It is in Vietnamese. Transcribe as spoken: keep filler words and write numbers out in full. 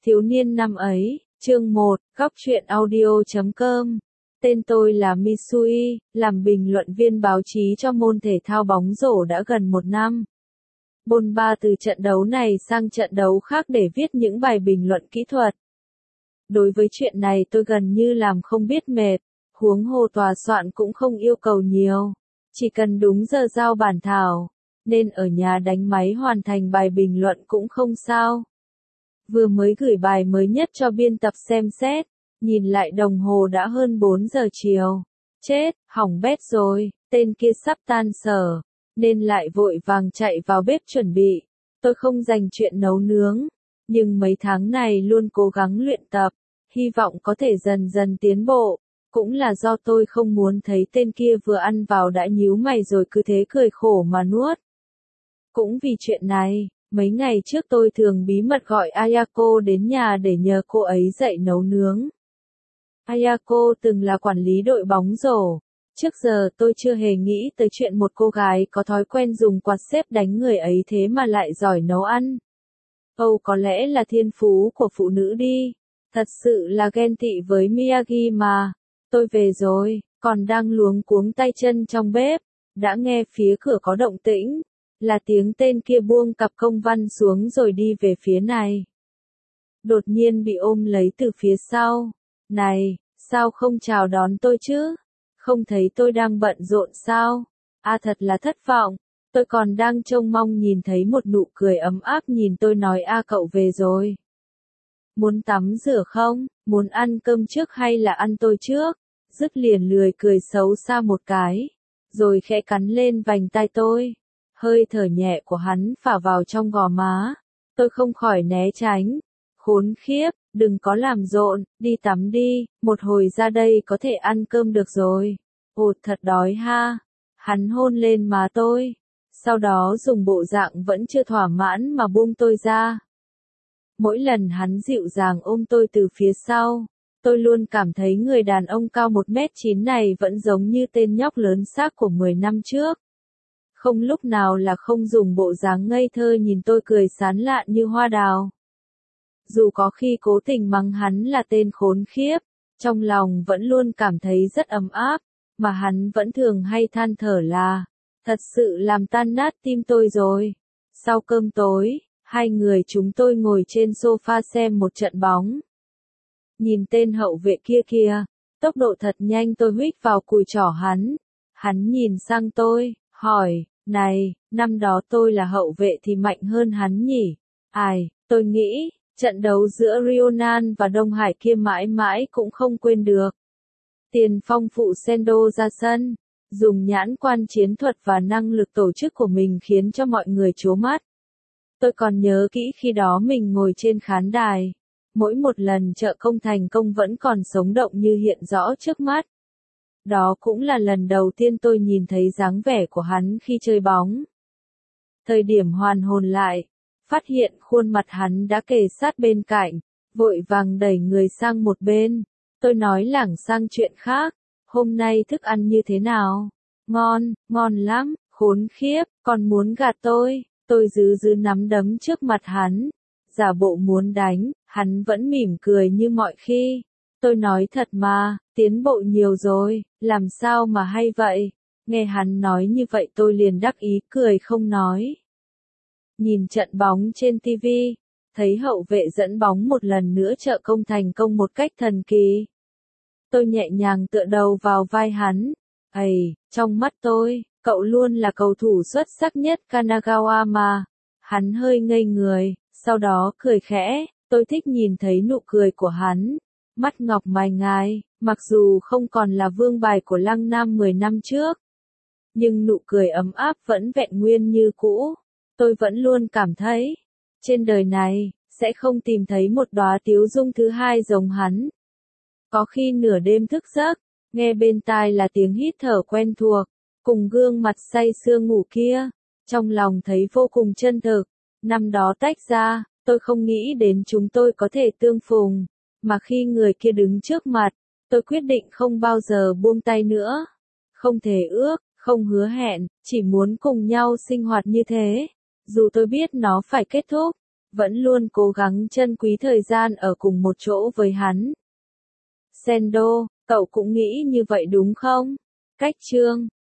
Thiếu niên năm ấy, chương một, góc truyện audio chấm com. Tên tôi là Misui, làm bình luận viên báo chí cho môn thể thao bóng rổ đã gần một năm. Bôn ba từ trận đấu này sang trận đấu khác để viết những bài bình luận kỹ thuật. Đối với chuyện này tôi gần như làm không biết mệt, huống hồ tòa soạn cũng không yêu cầu nhiều. Chỉ cần đúng giờ giao bản thảo, nên ở nhà đánh máy hoàn thành bài bình luận cũng không sao. Vừa mới gửi bài mới nhất cho biên tập xem xét, nhìn lại đồng hồ đã hơn bốn giờ chiều. Chết, hỏng bét rồi, tên kia sắp tan sở, nên lại vội vàng chạy vào bếp chuẩn bị. Tôi không dành chuyện nấu nướng, nhưng mấy tháng này luôn cố gắng luyện tập, hy vọng có thể dần dần tiến bộ. Cũng là do tôi không muốn thấy tên kia vừa ăn vào đã nhíu mày rồi cứ thế cười khổ mà nuốt. Cũng vì chuyện này, mấy ngày trước tôi thường bí mật gọi Ayako đến nhà để nhờ cô ấy dạy nấu nướng. Ayako từng là quản lý đội bóng rổ. Trước giờ tôi chưa hề nghĩ tới chuyện một cô gái có thói quen dùng quạt xếp đánh người ấy thế mà lại giỏi nấu ăn. Âu có lẽ là thiên phú của phụ nữ đi. Thật sự là ghen tị với Miyagi mà. Tôi về rồi, còn đang luống cuống tay chân trong bếp, đã nghe phía cửa có động tĩnh, là tiếng tên kia buông cặp công văn xuống rồi đi về phía này. Đột nhiên bị ôm lấy từ phía sau. Này, sao không chào đón tôi chứ? Không thấy tôi đang bận rộn sao? À thật là thất vọng, tôi còn đang trông mong nhìn thấy một nụ cười ấm áp nhìn tôi nói a cậu về rồi. Muốn tắm rửa không? Muốn ăn cơm trước hay là ăn tôi trước? Dứt liền lười cười xấu xa một cái, rồi khẽ cắn lên vành tai tôi. Hơi thở nhẹ của hắn phả vào trong gò má. Tôi không khỏi né tránh. Khốn khiếp, đừng có làm rộn, đi tắm đi, một hồi ra đây có thể ăn cơm được rồi. Ồ thật đói ha. Hắn hôn lên má tôi. Sau đó dùng bộ dạng vẫn chưa thỏa mãn mà buông tôi ra. Mỗi lần hắn dịu dàng ôm tôi từ phía sau, tôi luôn cảm thấy người đàn ông cao một mét chín này vẫn giống như tên nhóc lớn xác của mười năm trước. Không lúc nào là không dùng bộ dáng ngây thơ nhìn tôi cười sán lạn như hoa đào. Dù có khi cố tình mắng hắn là tên khốn khiếp, trong lòng vẫn luôn cảm thấy rất ấm áp, mà hắn vẫn thường hay than thở là, thật sự làm tan nát tim tôi rồi. Sau cơm tối, hai người chúng tôi ngồi trên sofa xem một trận bóng. Nhìn tên hậu vệ kia kìa, tốc độ thật nhanh tôi huých vào cùi trỏ hắn. Hắn nhìn sang tôi, hỏi, này, năm đó tôi là hậu vệ thì mạnh hơn hắn nhỉ? Ai, tôi nghĩ, trận đấu giữa Rionan và Đông Hải kia mãi mãi cũng không quên được. Tiền phong phụ Sendo ra sân, dùng nhãn quan chiến thuật và năng lực tổ chức của mình khiến cho mọi người trố mắt. Tôi còn nhớ kỹ khi đó mình ngồi trên khán đài. Mỗi một lần trợ công thành công vẫn còn sống động như hiện rõ trước mắt. Đó cũng là lần đầu tiên tôi nhìn thấy dáng vẻ của hắn khi chơi bóng. Thời điểm hoàn hồn lại, phát hiện khuôn mặt hắn đã kề sát bên cạnh, vội vàng đẩy người sang một bên. Tôi nói lảng sang chuyện khác, hôm nay thức ăn như thế nào? Ngon, ngon lắm, khốn khiếp, còn muốn gạt tôi. Tôi giữ giữ nắm đấm trước mặt hắn, giả bộ muốn đánh, hắn vẫn mỉm cười như mọi khi. Tôi nói thật mà, tiến bộ nhiều rồi, làm sao mà hay vậy? Nghe hắn nói như vậy tôi liền đắc ý cười không nói. Nhìn trận bóng trên ti vi, thấy hậu vệ dẫn bóng một lần nữa trợ công thành công một cách thần kỳ. Tôi nhẹ nhàng tựa đầu vào vai hắn. Ây, trong mắt tôi, cậu luôn là cầu thủ xuất sắc nhất Kanagawa mà. Hắn hơi ngây người, sau đó cười khẽ, tôi thích nhìn thấy nụ cười của hắn. Mắt ngọc mày ngài, mặc dù không còn là vương bài của Lăng Nam mười năm trước. Nhưng nụ cười ấm áp vẫn vẹn nguyên như cũ. Tôi vẫn luôn cảm thấy, trên đời này, sẽ không tìm thấy một đóa tiếu dung thứ hai giống hắn. Có khi nửa đêm thức giấc, nghe bên tai là tiếng hít thở quen thuộc, cùng gương mặt say sưa ngủ kia, trong lòng thấy vô cùng chân thực. Năm đó tách ra, tôi không nghĩ đến chúng tôi có thể tương phùng, mà khi người kia đứng trước mặt, tôi quyết định không bao giờ buông tay nữa. Không thể ước, không hứa hẹn, chỉ muốn cùng nhau sinh hoạt như thế. Dù tôi biết nó phải kết thúc, vẫn luôn cố gắng trân quý thời gian ở cùng một chỗ với hắn. Sendo, cậu cũng nghĩ như vậy đúng không? Cách Trương